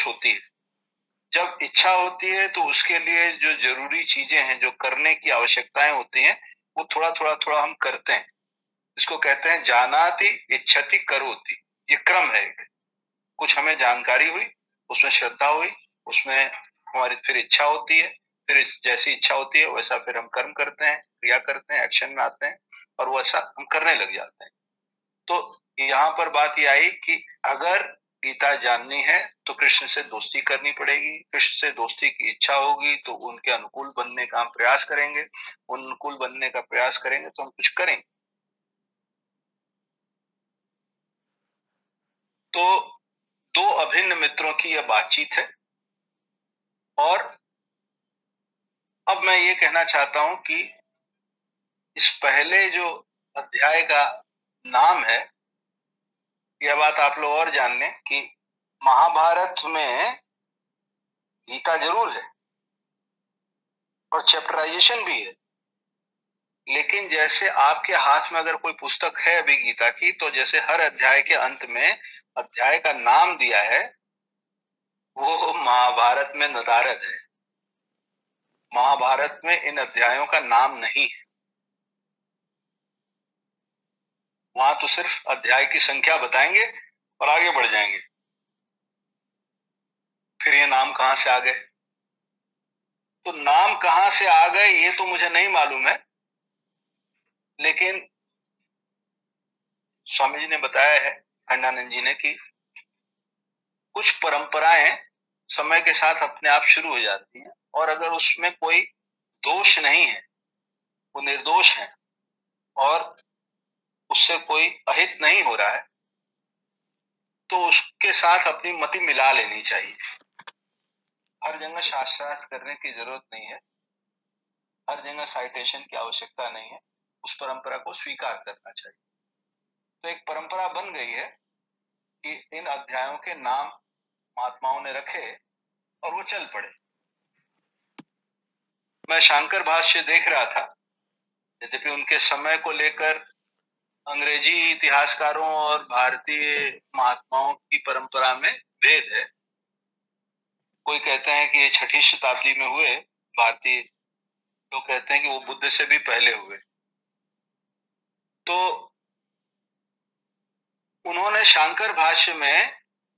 कुछ होती है। जब इच्छा होती है तो उसके लिए जो जरूरी चीजें हैं, जो करने की आवश्यकताएं होती हैं, वो थोड़ा थोड़ा थोड़ा हम करते हैं। इसको कहते हैं जानाति इच्छति करोति। ये क्रम है। कुछ हमें जानकारी हुई, उसमें श्रद्धा हुई, उसमें हमारी फिर इच्छा होती है, फिर जैसी इच्छा होती है वैसा फिर हम कर्म करते हैं, क्रिया करते हैं, एक्शन में आते हैं और वैसा हम करने लग जाते हैं। तो यहाँ पर बात ये आई कि अगर गीता जाननी है तो कृष्ण से दोस्ती करनी पड़ेगी। कृष्ण से दोस्ती की इच्छा होगी तो उनके अनुकूल बनने का हम प्रयास करेंगे। अनुकूल बनने का प्रयास करेंगे तो हम कुछ करेंगे। तो दो अभिन्न मित्रों की यह बातचीत है। और अब मैं ये कहना चाहता हूं कि इस पहले जो अध्याय का नाम है, यह बात आप लोग और जान लें कि महाभारत में गीता जरूर है और चैप्टराइजेशन भी है, लेकिन जैसे आपके हाथ में अगर कोई पुस्तक है अभी गीता की, तो जैसे हर अध्याय के अंत में अध्याय का नाम दिया है, वो महाभारत में नदारद है। महाभारत में इन अध्यायों का नाम नहीं है। वहां तो सिर्फ अध्याय की संख्या बताएंगे और आगे बढ़ जाएंगे। फिर ये नाम कहां से आ गए? तो नाम कहां से आ गए ये तो मुझे नहीं मालूम है, लेकिन स्वामी जी ने बताया है, खंडानंद जी ने, कि कुछ परंपराएं समय के साथ अपने आप शुरू हो जाती हैं और अगर उसमें कोई दोष नहीं है, वो निर्दोष है और उससे कोई अहित नहीं हो रहा है, तो उसके साथ अपनी मति मिला लेनी चाहिए। हर जगह शास्त्रार्थ करने की जरूरत नहीं है, हर जगह साइटेशन की आवश्यकता नहीं है, उस परंपरा को स्वीकार करना चाहिए। तो एक परंपरा बन गई है कि इन अध्यायों के नाम महात्माओं ने रखे और वो चल पड़े। मैं शांकर भाष्य देख रहा था, यद्यपि उनके समय को लेकर अंग्रेजी इतिहासकारों और भारतीय महात्माओं की परंपरा में भेद है। कोई कहते हैं कि ये 6ठी शताब्दी में हुए, भारतीय लोग कहते हैं कि वो बुद्ध से भी पहले हुए। तो उन्होंने शांकर भाष्य में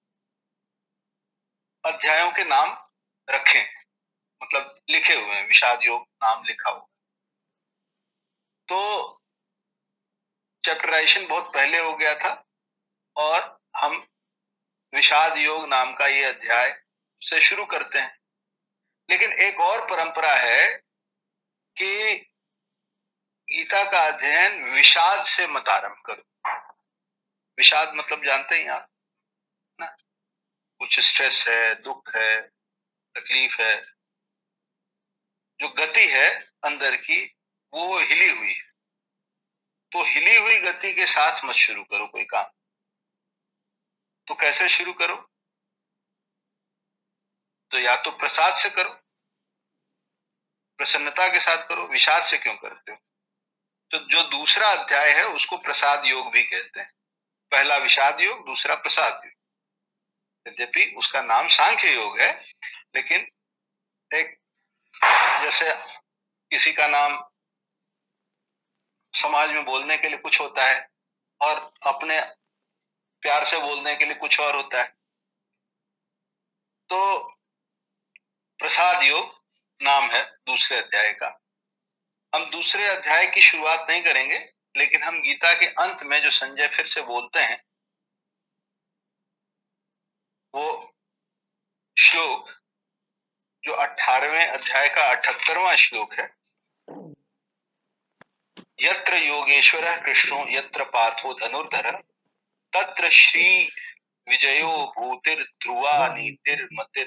अध्यायों के नाम रखे, मतलब लिखे हुए हैं, विषाद योग नाम लिखा हुआ। तो चैप्टराइजेशन बहुत पहले हो गया था और हम विषाद योग नाम का ये अध्याय से शुरू करते हैं। लेकिन एक और परंपरा है कि गीता का अध्ययन विषाद से मत आरंभ करो। विषाद मतलब जानते हैं आप ना, कुछ स्ट्रेस है, दुख है, तकलीफ है, जो गति है अंदर की वो हिली हुई है। तो हिली हुई गति के साथ मत शुरू करो कोई काम। तो कैसे शुरू करो? तो या तो प्रसाद से करो, प्रसन्नता के साथ करो। विषाद से क्यों करते हो? तो जो दूसरा अध्याय है उसको प्रसाद योग भी कहते हैं। पहला विषाद योग, दूसरा प्रसाद योग। यद्यपि उसका नाम सांख्य योग है, लेकिन एक जैसे किसी का नाम समाज में बोलने के लिए कुछ होता है और अपने प्यार से बोलने के लिए कुछ और होता है। तो प्रसाद योग नाम है दूसरे अध्याय का। हम दूसरे अध्याय की शुरुआत नहीं करेंगे, लेकिन हम गीता के अंत में जो संजय फिर से बोलते हैं, वो श्लोक जो 18वें अध्याय का 78वां श्लोक है, यत्र योगेश्वरः कृष्णो यत्र पार्थो धनुर्धरः तत्र श्री विजयो भूतिर ध्रुवा नीतिर्मतिर्मम।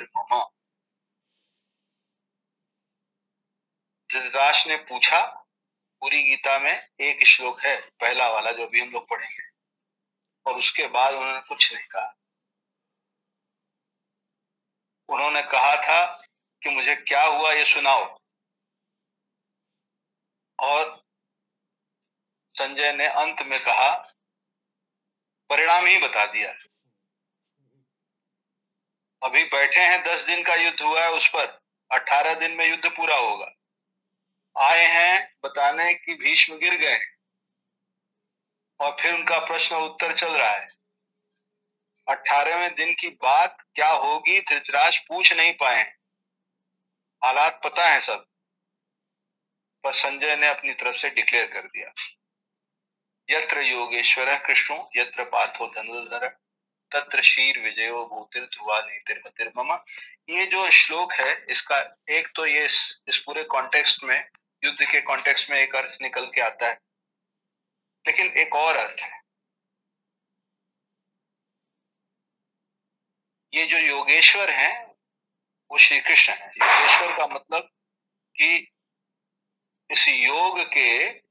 धृतराष्ट्र ने पूछा, पूरी गीता में एक श्लोक है पहला वाला जो अभी हम लोग पढ़ेंगे, और उसके बाद उन्होंने कुछ नहीं कहा। उन्होंने कहा था कि मुझे क्या हुआ ये सुनाओ, और संजय ने अंत में कहा, परिणाम ही बता दिया। अभी बैठे हैं, 10 दिन का युद्ध हुआ है, उस पर 18 दिन में युद्ध पूरा होगा। आए हैं बताने कि भीष्म गिर गए और फिर उनका प्रश्न उत्तर चल रहा है। 18वें दिन की बात क्या होगी धृतराष्ट्र पूछ नहीं पाए, हालात पता है सब, पर संजय ने अपनी तरफ से डिक्लेयर कर दिया, यत्र योगेश्वरः कृष्णो यत्र पार्थो धनुर्धरः तत्र शीर विजयो भूतिर ध्रुवा नीतिर्मतिर्मम। ये जो श्लोक है, इसका एक तो ये इस पूरे कॉन्टेक्स्ट में, युद्ध के कॉन्टेक्स्ट में एक अर्थ निकल के आता है, लेकिन एक और अर्थ है। ये जो योगेश्वर हैं वो श्री कृष्ण है। योगेश्वर का मतलब कि इस योग के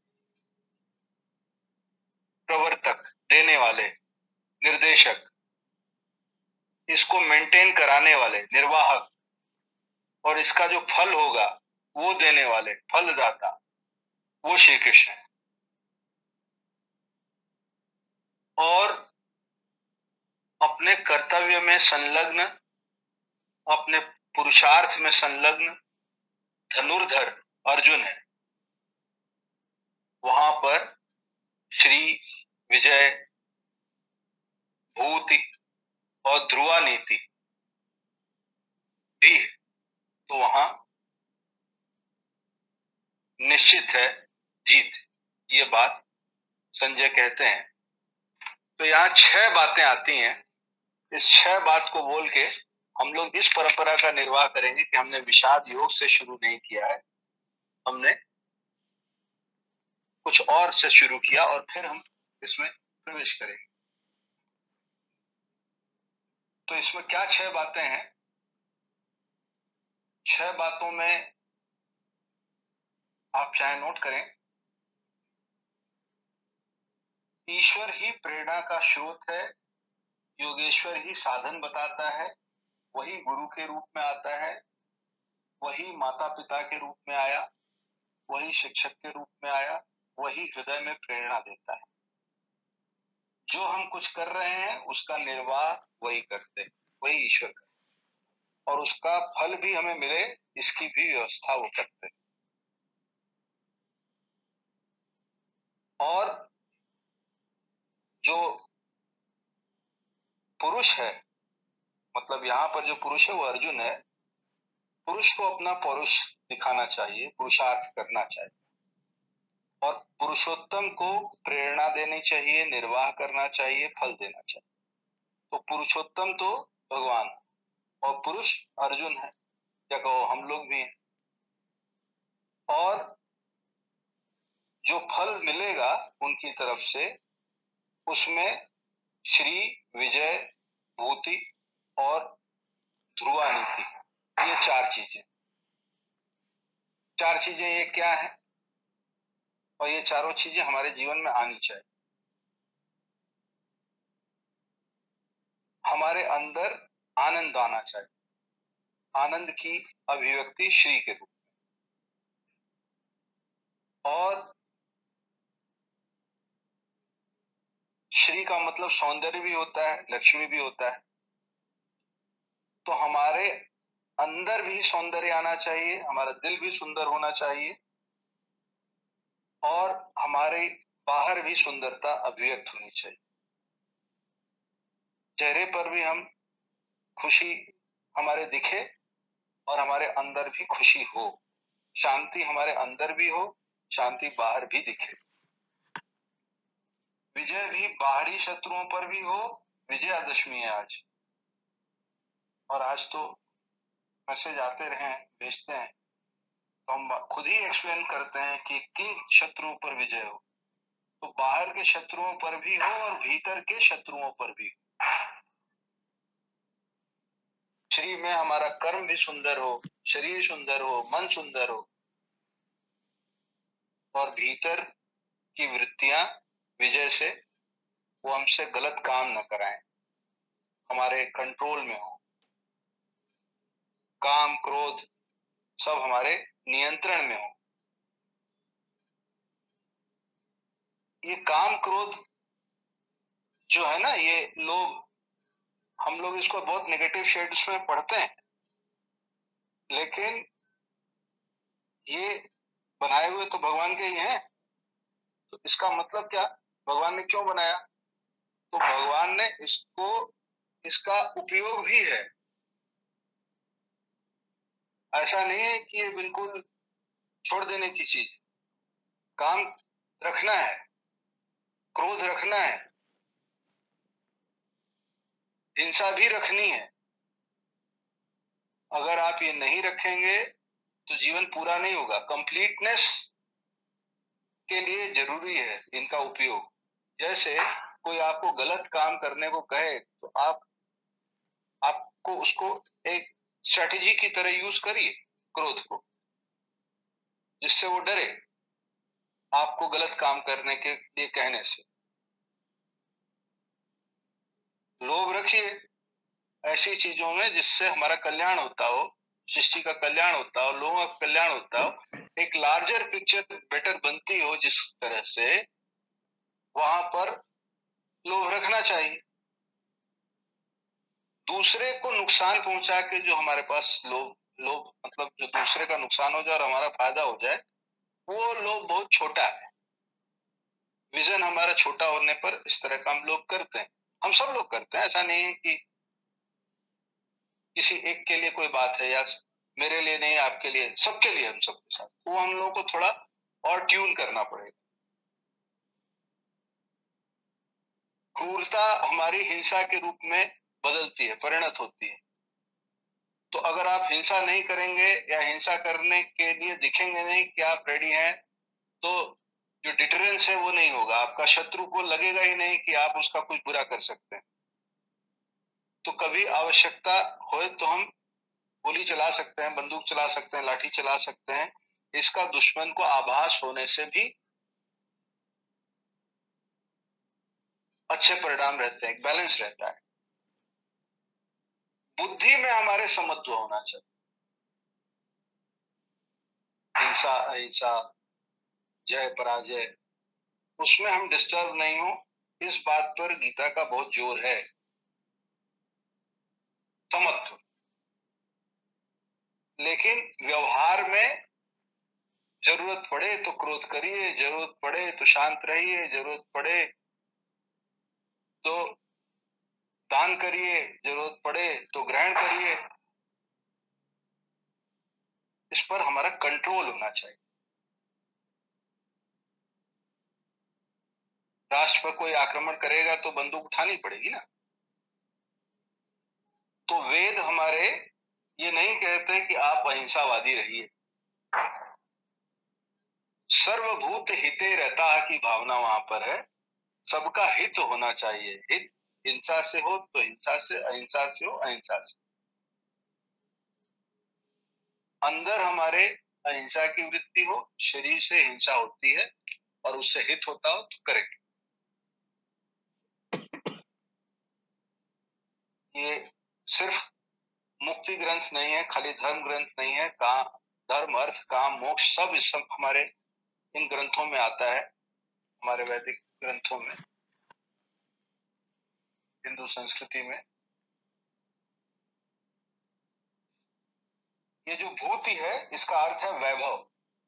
प्रवर्तक, देने वाले, निर्देशक, इसको मेंटेन कराने वाले, निर्वाहक, और इसका जो फल होगा वो देने वाले, फलदाता, वो श्री कृष्ण है। और अपने कर्तव्य में संलग्न, अपने पुरुषार्थ में संलग्न धनुर्धर अर्जुन है। वहां पर श्री, विजय, भूति और ध्रुवा नीति भी, तो वहां निश्चित है जीत। ये बात संजय कहते हैं। तो यहाँ 6 बातें आती हैं। इस 6 बात को बोल के हम लोग इस परंपरा का निर्वाह करेंगे कि हमने विषाद योग से शुरू नहीं किया है, हमने कुछ और से शुरू किया और फिर हम इसमें प्रवेश करेंगे। तो इसमें क्या 6 बातें हैं? 6 बातों में आप चाहे नोट करें। ईश्वर ही प्रेरणा का स्रोत है, योगेश्वर ही साधन बताता है, वही गुरु के रूप में आता है, वही माता पिता के रूप में आया, वही शिक्षक के रूप में आया, वही हृदय में प्रेरणा देता है। जो हम कुछ कर रहे हैं उसका निर्वाह वही करते हैं, वही ईश्वर करते, और उसका फल भी हमें मिले इसकी भी व्यवस्था वो करते हैं। और जो पुरुष है, मतलब यहाँ पर जो पुरुष है वो अर्जुन है, पुरुष को अपना पौरुष दिखाना चाहिए, पुरुषार्थ करना चाहिए, और पुरुषोत्तम को प्रेरणा देनी चाहिए, निर्वाह करना चाहिए, फल देना चाहिए। तो पुरुषोत्तम तो भगवान और पुरुष अर्जुन है, या कहो हम लोग भी हैं। और जो फल मिलेगा उनकी तरफ से, उसमें श्री, विजय, भूति और ध्रुवा नीति, ये 4 चीजें। 4 चीजें ये क्या है? और ये चारों चीजें हमारे जीवन में आनी चाहिए। हमारे अंदर आनंद आना चाहिए, आनंद की अभिव्यक्ति श्री के रूप में। और श्री का मतलब सौंदर्य भी होता है, लक्ष्मी भी होता है। तो हमारे अंदर भी सौंदर्य आना चाहिए, हमारा दिल भी सुंदर होना चाहिए, और हमारे बाहर भी सुंदरता अभिव्यक्त होनी चाहिए। चेहरे पर भी हम खुशी हमारे दिखे और हमारे अंदर भी खुशी हो, शांति हमारे अंदर भी हो, शांति बाहर भी दिखे। विजय भी बाहरी शत्रुओं पर भी हो। विजयादशमी है आज, और आज तो मैसेज आते रहे, भेजते हैं, तो हम खुद ही एक्सप्लेन करते हैं कि किन शत्रुओं पर विजय हो। तो बाहर के शत्रुओं पर भी हो और भीतर के शत्रुओं पर भी हो। श्री में हमारा कर्म भी सुंदर हो, शरीर सुंदर हो, मन सुंदर हो, और भीतर की वृत्तियां विजय से वो हमसे गलत काम न कराएं, हमारे कंट्रोल में हो। काम, क्रोध सब हमारे नियंत्रण में हो। ये काम, क्रोध जो है ना, ये लोभ, हम लोग इसको बहुत नेगेटिव शेड्स में पढ़ते हैं, लेकिन ये बनाए हुए तो भगवान के ही हैं। तो इसका मतलब क्या, भगवान ने क्यों बनाया? तो भगवान ने इसको, इसका उपयोग भी है। ऐसा नहीं है कि ये बिल्कुल छोड़ देने की चीज। काम रखना है, क्रोध रखना है, हिंसा भी रखनी है। अगर आप ये नहीं रखेंगे तो जीवन पूरा नहीं होगा। कंप्लीटनेस के लिए जरूरी है इनका उपयोग। जैसे कोई आपको गलत काम करने को कहे तो आपको उसको एक स्ट्रेटेजी की तरह यूज करिए, क्रोध को, जिससे वो डरे आपको गलत काम करने के लिए कहने से। लोभ रखिए ऐसी चीजों में जिससे हमारा कल्याण होता हो, सृष्टि का कल्याण होता हो, लोगों का कल्याण होता हो, एक लार्जर पिक्चर बेटर बनती हो, जिस तरह से वहां पर लोभ रखना चाहिए। दूसरे को नुकसान पहुंचा के जो हमारे पास लोभ, लोभ मतलब जो दूसरे का नुकसान हो जाए और हमारा फायदा हो जाए, वो लोभ बहुत छोटा है। विजन हमारा छोटा होने पर इस तरह का हम लोग करते हैं। हम सब लोग करते हैं, ऐसा नहीं है कि किसी एक के लिए कोई बात है या मेरे लिए नहीं, आपके लिए, सबके लिए, हम सबके साथ। वो हम लोगों को थोड़ा और ट्यून करना पड़ेगा। क्रूरता हमारी हिंसा के रूप में बदलती है, परिणत होती है। तो अगर आप हिंसा नहीं करेंगे या हिंसा करने के लिए दिखेंगे नहीं कि आप रेडी हैं, तो जो डिटरेंस है वो नहीं होगा। आपका शत्रु को लगेगा ही नहीं कि आप उसका कुछ बुरा कर सकते हैं। तो कभी आवश्यकता हो तो हम गोली चला सकते हैं, बंदूक चला सकते हैं, लाठी चला सकते हैं। इसका दुश्मन को आभास होने से भी अच्छे परिणाम रहते हैं, एक बैलेंस रहता है। बुद्धि में हमारे समत्व होना चाहिए। हिंसा अहिंसा, जय पराजय, उसमें हम डिस्टर्ब नहीं हो, इस बात पर गीता का बहुत जोर है। समत्व। लेकिन व्यवहार में जरूरत पड़े तो क्रोध करिए, जरूरत पड़े तो शांत रहिए, जरूरत पड़े तो दान करिए, जरूरत पड़े तो ग्रहण करिए। इस पर हमारा कंट्रोल होना चाहिए। राष्ट्र पर कोई आक्रमण करेगा तो बंदूक उठानी पड़ेगी ना। तो वेद हमारे ये नहीं कहते कि आप अहिंसावादी रहिए। सर्वभूत हिते रहता की भावना वहां पर है। सबका हित होना चाहिए। हित हिंसा से हो तो हिंसा से, अहिंसा से हो अहिंसा से। अंदर हमारे अहिंसा की वृत्ति हो, शरीर से हिंसा होती है और उससे हित होता हो तो करेंगे। ये सिर्फ मुक्ति ग्रंथ नहीं है, खाली धर्म ग्रंथ नहीं है। काम, धर्म, अर्थ, काम, मोक्ष, सब इस सब हमारे इन ग्रंथों में आता है, हमारे वैदिक ग्रंथों में, हिंदू संस्कृति में। ये जो भूति है इसका अर्थ है वैभव।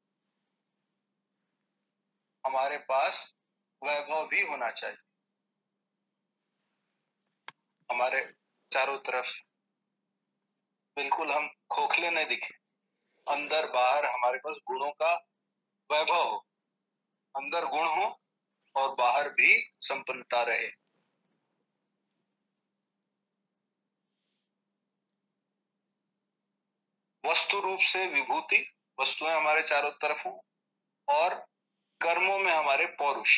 हमारे पास वैभव भी होना चाहिए। हमारे चारों तरफ बिल्कुल हम खोखले न दिखे, अंदर बाहर हमारे पास गुणों का वैभव हो, अंदर गुण हो और बाहर भी संपन्नता रहे। वस्तु रूप से विभूति, वस्तुएं हमारे चारों तरफ हो, और कर्मों में हमारे पौरुष,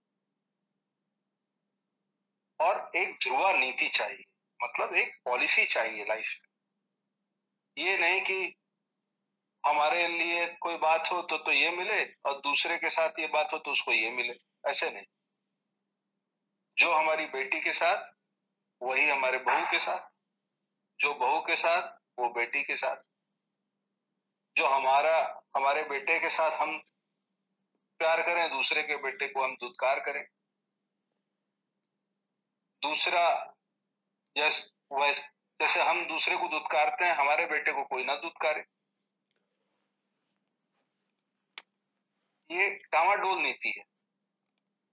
और एक ध्रुवा नीति चाहिए, मतलब एक पॉलिसी चाहिए लाइफ में। ये नहीं कि हमारे लिए कोई बात हो तो ये मिले और दूसरे के साथ ये बात हो तो उसको ये मिले, ऐसे नहीं। जो हमारी बेटी के साथ वही हमारे बहू के साथ, जो बहू के साथ वो बेटी के साथ। जो हमारे बेटे के साथ हम प्यार करें, दूसरे के बेटे को हम दुत्कार करें। दूसरा, जैसे वैसे जैसे हम दूसरे को दुत्कारते हैं, हमारे बेटे को कोई ना दुत्कारे। ये डामाडोल नीति है।